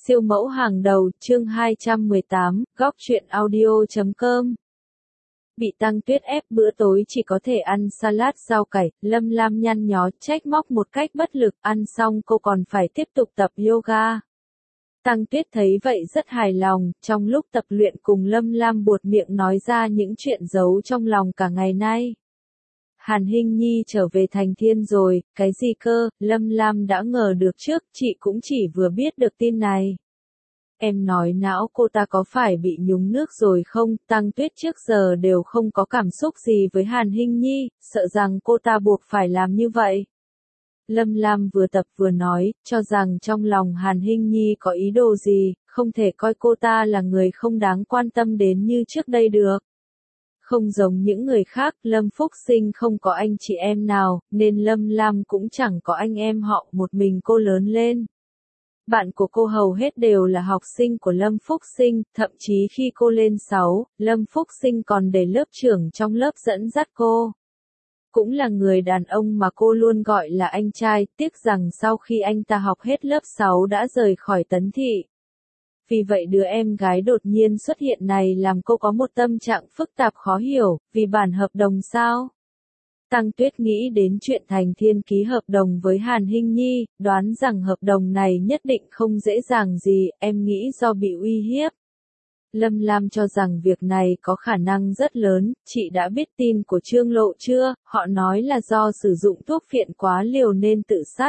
Siêu mẫu hàng đầu, chương 218, góc truyện audio.com. Bị Tăng Tuyết ép bữa tối chỉ có thể ăn salad rau cải, Lâm Lam nhăn nhó trách móc một cách bất lực, ăn xong cô còn phải tiếp tục tập yoga. Tăng Tuyết thấy vậy rất hài lòng, trong lúc tập luyện cùng Lâm Lam buột miệng nói ra những chuyện giấu trong lòng cả ngày nay. Hàn Hinh Nhi trở về thành thiên rồi, cái gì cơ, Lâm Lam đã ngờ được trước, chị cũng chỉ vừa biết được tin này. Em nói não cô ta có phải bị nhúng nước rồi không, Tăng Tuyết trước giờ đều không có cảm xúc gì với Hàn Hinh Nhi, sợ rằng cô ta buộc phải làm như vậy. Lâm Lam vừa tập vừa nói, cho rằng trong lòng Hàn Hinh Nhi có ý đồ gì, không thể coi cô ta là người không đáng quan tâm đến như trước đây được. Không giống những người khác, Lâm Phúc Sinh không có anh chị em nào, nên Lâm Lam cũng chẳng có anh em họ, một mình cô lớn lên. Bạn của cô hầu hết đều là học sinh của Lâm Phúc Sinh, thậm chí khi cô lên 6, Lâm Phúc Sinh còn để lớp trưởng trong lớp dẫn dắt cô. Cũng là người đàn ông mà cô luôn gọi là anh trai, tiếc rằng sau khi anh ta học hết lớp 6 đã rời khỏi Tấn Thị. Vì vậy đứa em gái đột nhiên xuất hiện này làm cô có một tâm trạng phức tạp khó hiểu, vì bản hợp đồng sao? Tăng Tuyết nghĩ đến chuyện Thành Thiên ký hợp đồng với Hàn Hinh Nhi, đoán rằng hợp đồng này nhất định không dễ dàng gì, em nghĩ do bị uy hiếp. Lâm Lam cho rằng việc này có khả năng rất lớn, chị đã biết tin của Trương Lộ chưa, họ nói là do sử dụng thuốc phiện quá liều nên tự sát.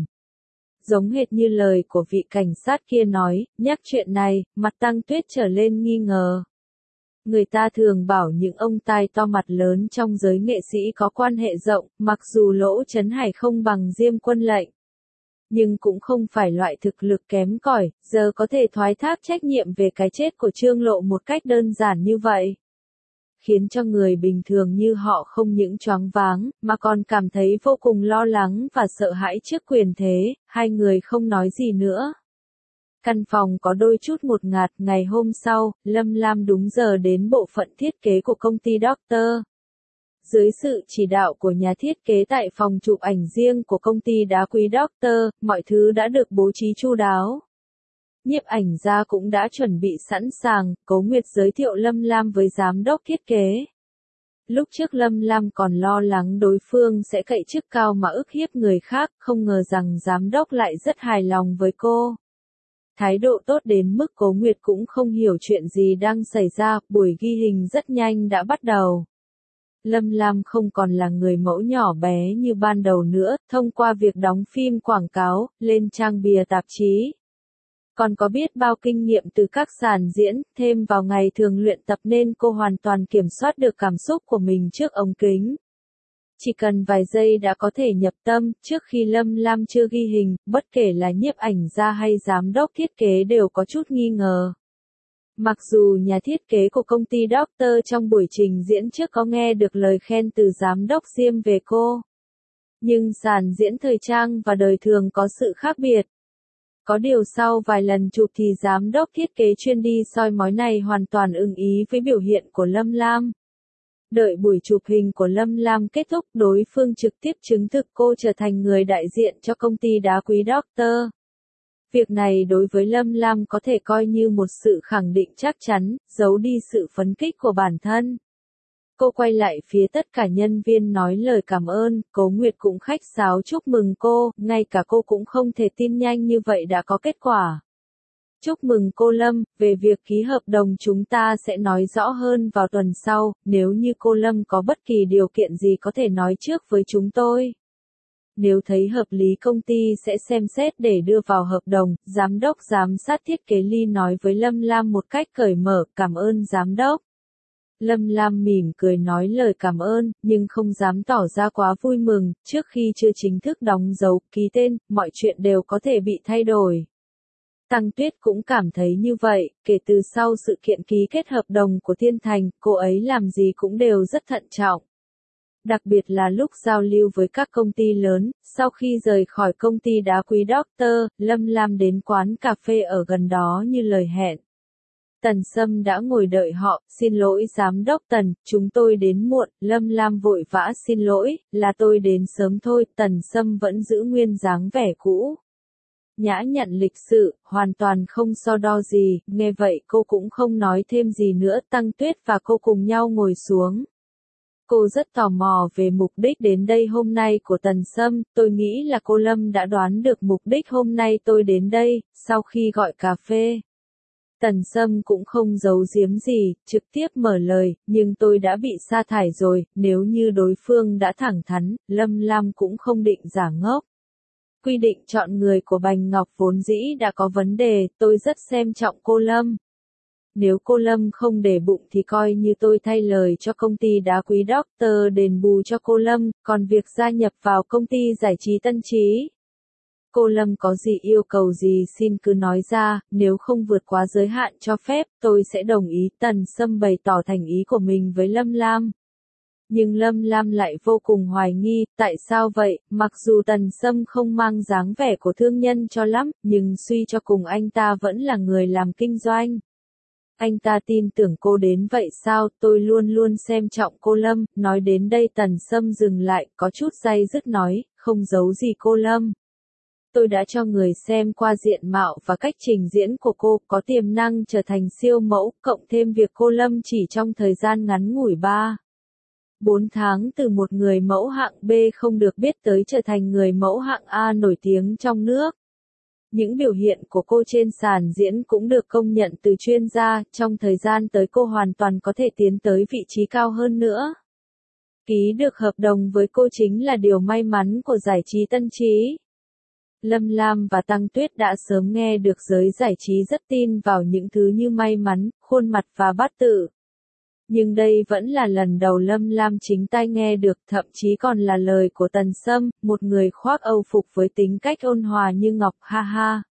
Giống hệt như lời của vị cảnh sát kia nói, nhắc chuyện này, mặt Tăng Tuyết trở lên nghi ngờ. Người ta thường bảo những ông tai to mặt lớn trong giới nghệ sĩ có quan hệ rộng, mặc dù Lỗ Chấn Hải không bằng Diêm Quân Lệnh. Nhưng cũng không phải loại thực lực kém cỏi, giờ có thể thoái thác trách nhiệm về cái chết của Trương Lộ một cách đơn giản như vậy. Khiến cho người bình thường như họ không những choáng váng, mà còn cảm thấy vô cùng lo lắng và sợ hãi trước quyền thế, hai người không nói gì nữa. Căn phòng có đôi chút ngột ngạt, ngày hôm sau, Lâm Lam đúng giờ đến bộ phận thiết kế của công ty Doctor. Dưới sự chỉ đạo của nhà thiết kế tại phòng chụp ảnh riêng của công ty đá quý Doctor, mọi thứ đã được bố trí chu đáo. Nhiếp ảnh gia cũng đã chuẩn bị sẵn sàng, Cố Nguyệt giới thiệu Lâm Lam với giám đốc thiết kế. Lúc trước Lâm Lam còn lo lắng đối phương sẽ cậy chức cao mà ức hiếp người khác, không ngờ rằng giám đốc lại rất hài lòng với cô. Thái độ tốt đến mức Cố Nguyệt cũng không hiểu chuyện gì đang xảy ra, buổi ghi hình rất nhanh đã bắt đầu. Lâm Lam không còn là người mẫu nhỏ bé như ban đầu nữa, thông qua việc đóng phim quảng cáo, lên trang bìa tạp chí. Còn có biết bao kinh nghiệm từ các sàn diễn, thêm vào ngày thường luyện tập nên cô hoàn toàn kiểm soát được cảm xúc của mình trước ống kính. Chỉ cần vài giây đã có thể nhập tâm, trước khi Lâm Lam chưa ghi hình, bất kể là nhiếp ảnh gia hay giám đốc thiết kế đều có chút nghi ngờ. Mặc dù nhà thiết kế của công ty Doctor trong buổi trình diễn trước có nghe được lời khen từ giám đốc Diêm về cô. Nhưng sàn diễn thời trang và đời thường có sự khác biệt. Có điều sau vài lần chụp thì giám đốc thiết kế chuyên đi soi mói này hoàn toàn ưng ý với biểu hiện của Lâm Lam. Đợi buổi chụp hình của Lâm Lam kết thúc, đối phương trực tiếp chứng thực cô trở thành người đại diện cho công ty đá quý Doctor. Việc này đối với Lâm Lam có thể coi như một sự khẳng định chắc chắn, giấu đi sự phấn khích của bản thân. Cô quay lại phía tất cả nhân viên nói lời cảm ơn, Cố Nguyệt cũng khách sáo chúc mừng cô, ngay cả cô cũng không thể tin nhanh như vậy đã có kết quả. Chúc mừng cô Lâm, về việc ký hợp đồng chúng ta sẽ nói rõ hơn vào tuần sau, nếu như cô Lâm có bất kỳ điều kiện gì có thể nói trước với chúng tôi. Nếu thấy hợp lý công ty sẽ xem xét để đưa vào hợp đồng, giám đốc giám sát thiết kế Ly nói với Lâm Lam một cách cởi mở, cảm ơn giám đốc. Lâm Lam mỉm cười nói lời cảm ơn, nhưng không dám tỏ ra quá vui mừng, trước khi chưa chính thức đóng dấu, ký tên, mọi chuyện đều có thể bị thay đổi. Tăng Tuyết cũng cảm thấy như vậy, kể từ sau sự kiện ký kết hợp đồng của Thiên Thành, cô ấy làm gì cũng đều rất thận trọng. Đặc biệt là lúc giao lưu với các công ty lớn, sau khi rời khỏi công ty đá quý Doctor, Lâm Lam đến quán cà phê ở gần đó như lời hẹn. Tần Sâm đã ngồi đợi họ, xin lỗi giám đốc Tần, chúng tôi đến muộn, Lâm Lam vội vã xin lỗi, là tôi đến sớm thôi, Tần Sâm vẫn giữ nguyên dáng vẻ cũ. nhã nhặn lịch sự, hoàn toàn không so đo gì, nghe vậy cô cũng không nói thêm gì nữa, Tăng Tuyết và cô cùng nhau ngồi xuống. Cô rất tò mò về mục đích đến đây hôm nay của Tần Sâm, tôi nghĩ là cô Lâm đã đoán được mục đích hôm nay tôi đến đây, sau khi gọi cà phê. Tần Sâm cũng không giấu giếm gì, trực tiếp mở lời, nhưng tôi đã bị sa thải rồi, nếu như đối phương đã thẳng thắn, Lâm Lam cũng không định giả ngốc. Quy định chọn người của Bành Ngọc vốn dĩ đã có vấn đề, tôi rất xem trọng cô Lâm. Nếu cô Lâm không để bụng thì coi như tôi thay lời cho công ty đá quý Doctor đền bù cho cô Lâm, còn việc gia nhập vào công ty giải trí Tân Trí. Cô Lâm có gì yêu cầu gì xin cứ nói ra, nếu không vượt quá giới hạn cho phép, tôi sẽ đồng ý. Tần Sâm bày tỏ thành ý của mình với Lâm Lam. Nhưng Lâm Lam lại vô cùng hoài nghi, tại sao vậy, mặc dù Tần Sâm không mang dáng vẻ của thương nhân cho lắm, nhưng suy cho cùng anh ta vẫn là người làm kinh doanh. Anh ta tin tưởng cô đến vậy sao, tôi luôn luôn xem trọng cô Lâm, nói đến đây Tần Sâm dừng lại, có chút day dứt nói, không giấu gì cô Lâm. Tôi đã cho người xem qua diện mạo và cách trình diễn của cô, có tiềm năng trở thành siêu mẫu, cộng thêm việc cô Lâm chỉ trong thời gian ngắn ngủi 4 tháng từ một người mẫu hạng B không được biết tới trở thành người mẫu hạng A nổi tiếng trong nước. Những biểu hiện của cô trên sàn diễn cũng được công nhận từ chuyên gia, trong thời gian tới cô hoàn toàn có thể tiến tới vị trí cao hơn nữa. Ký được hợp đồng với cô chính là điều may mắn của giải trí Tân Trí. Lâm Lam và Tăng Tuyết đã sớm nghe được giới giải trí rất tin vào những thứ như may mắn, khuôn mặt và bát tự. Nhưng đây vẫn là lần đầu Lâm Lam chính tai nghe được, thậm chí còn là lời của Tần Sâm, một người khoác âu phục với tính cách ôn hòa như ngọc, ha ha.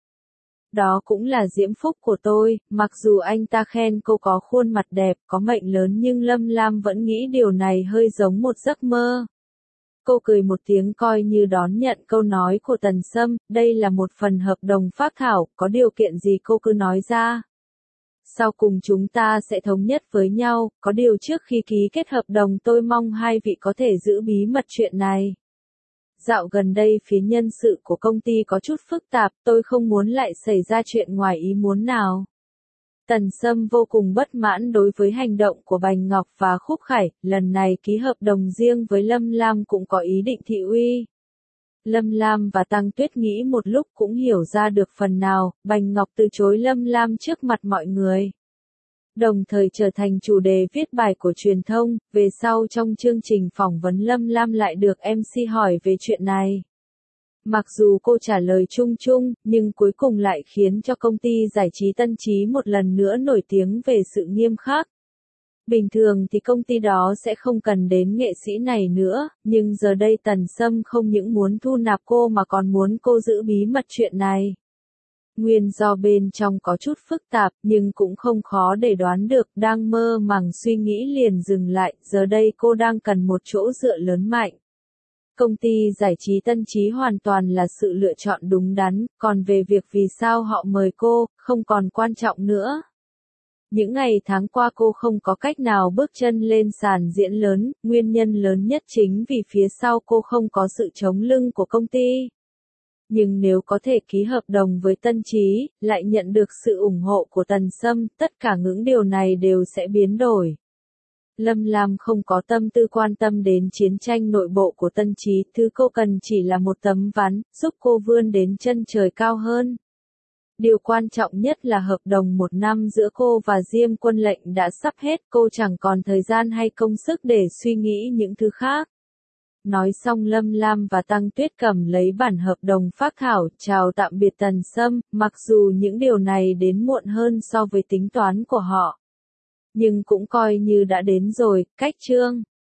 Đó cũng là diễm phúc của tôi, mặc dù anh ta khen cô có khuôn mặt đẹp, có mệnh lớn nhưng Lâm Lam vẫn nghĩ điều này hơi giống một giấc mơ. Cô cười một tiếng coi như đón nhận câu nói của Tần Sâm, đây là một phần hợp đồng phác thảo, có điều kiện gì cô cứ nói ra. Sau cùng chúng ta sẽ thống nhất với nhau, có điều trước khi ký kết hợp đồng tôi mong hai vị có thể giữ bí mật chuyện này. Dạo gần đây phía nhân sự của công ty có chút phức tạp, tôi không muốn lại xảy ra chuyện ngoài ý muốn nào. Tần Sâm vô cùng bất mãn đối với hành động của Bành Ngọc và Khúc Khải, lần này ký hợp đồng riêng với Lâm Lam cũng có ý định thị uy. Lâm Lam và Tăng Tuyết nghĩ một lúc cũng hiểu ra được phần nào, Bành Ngọc từ chối Lâm Lam trước mặt mọi người. Đồng thời trở thành chủ đề viết bài của truyền thông, về sau trong chương trình phỏng vấn Lâm Lam lại được MC hỏi về chuyện này. Mặc dù cô trả lời chung chung, nhưng cuối cùng lại khiến cho công ty giải trí Tân Trí một lần nữa nổi tiếng về sự nghiêm khắc. Bình thường thì công ty đó sẽ không cần đến nghệ sĩ này nữa, nhưng giờ đây Tần Sâm không những muốn thu nạp cô mà còn muốn cô giữ bí mật chuyện này. Nguyên do bên trong có chút phức tạp nhưng cũng không khó để đoán được, đang mơ màng suy nghĩ liền dừng lại, giờ đây cô đang cần một chỗ dựa lớn mạnh. Công ty giải trí Tân Trí hoàn toàn là sự lựa chọn đúng đắn, còn về việc vì sao họ mời cô, không còn quan trọng nữa. Những ngày tháng qua cô không có cách nào bước chân lên sàn diễn lớn, nguyên nhân lớn nhất chính vì phía sau cô không có sự chống lưng của công ty. Nhưng nếu có thể ký hợp đồng với Tân Trí, lại nhận được sự ủng hộ của Tần Sâm, tất cả những điều này đều sẽ biến đổi. Lâm Lam không có tâm tư quan tâm đến chiến tranh nội bộ của Tân Trí, thứ cô cần chỉ là một tấm ván, giúp cô vươn đến chân trời cao hơn. Điều quan trọng nhất là hợp đồng 1 năm giữa cô và Diêm Quân Lệnh đã sắp hết, cô chẳng còn thời gian hay công sức để suy nghĩ những thứ khác. Nói xong Lâm Lam và Tăng Tuyết cầm lấy bản hợp đồng phác thảo, chào tạm biệt Tần Sâm, mặc dù những điều này đến muộn hơn so với tính toán của họ. Nhưng cũng coi như đã đến rồi, cách chương.